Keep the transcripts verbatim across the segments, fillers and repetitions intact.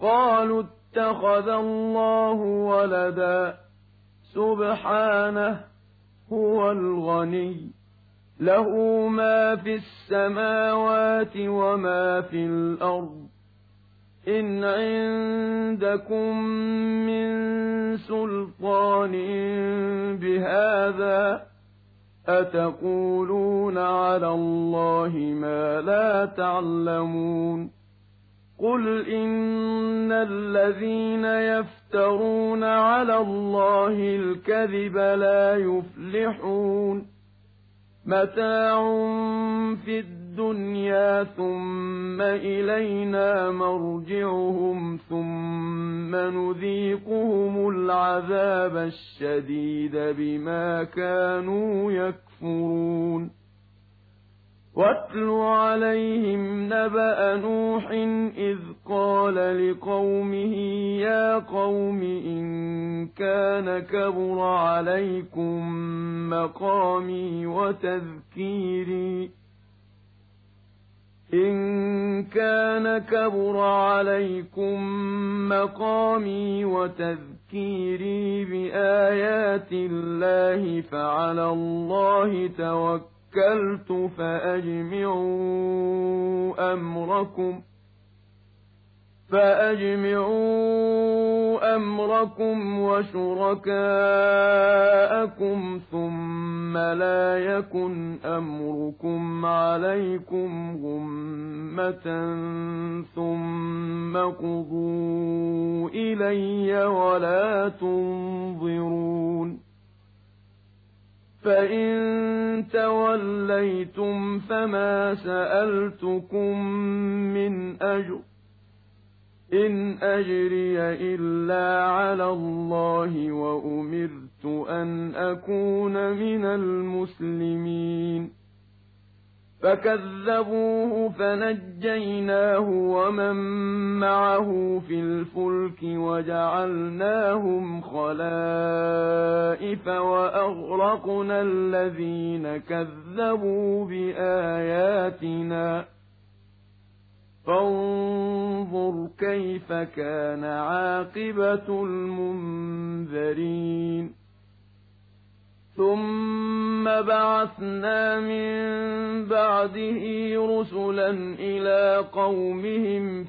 قالوا اتخذ الله ولدا سبحانه هو الغني له ما في السماوات وما في الأرض إن عندكم من سلطان بهذا أتقولون على الله ما لا تعلمون قل إن الذين يفترون على الله الكذب لا يفلحون متاع في الدنيا ثم إلينا مرجعهم ثم نذيقهم العذاب الشديد بما كانوا يكفرون واتل عليهم نبأ نوح إذ قال لقومه يا قوم إن كان كبر عليكم مقامي وتذكيري إن كان كبر عليكم مقامي وتذكيري بآيات الله فعلى الله توكلت توكلت فأجمعوا أمركم فأجمعوا أمركم وشركاءكم ثم لا يكن أمركم عليكم غمة ثم قضوا إلي ولا تنظرون فإن توليتم فما سألتكم من أجر إن أجري إلا على الله وأمرت أن أكون من المسلمين فكذبوه فنجيناه ومن معه في الفلك وجعلناهم خلائف وأغرقنا الذين كذبوا بآياتنا فانظر كيف كان عاقبة المنذرين ثم بعثنا من بعده رسلا إلى قومهم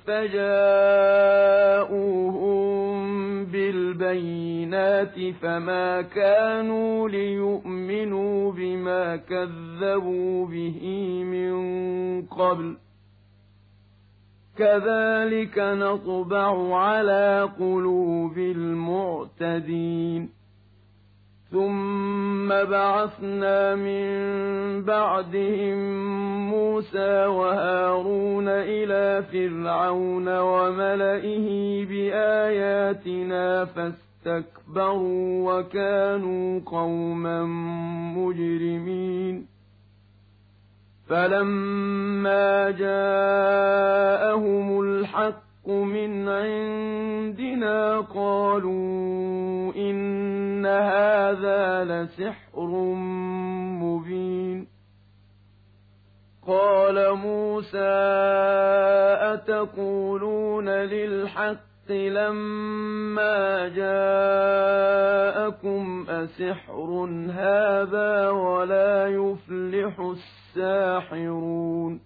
فجاءوهم بالبينات فما كانوا ليؤمنوا بما كذبوا به من قبل كذلك نطبع على قلوب المعتدين ثم بعثنا من بعدهم موسى وهارون إلى فرعون وملئه بآياتنا فاستكبروا وكانوا قوما مجرمين فلما جاءهم الحق من عندنا قالوا إن هذا لسحر مبين قال موسى أتقولون للحق لما جاءكم أسحر هذا ولا يفلح الساحرون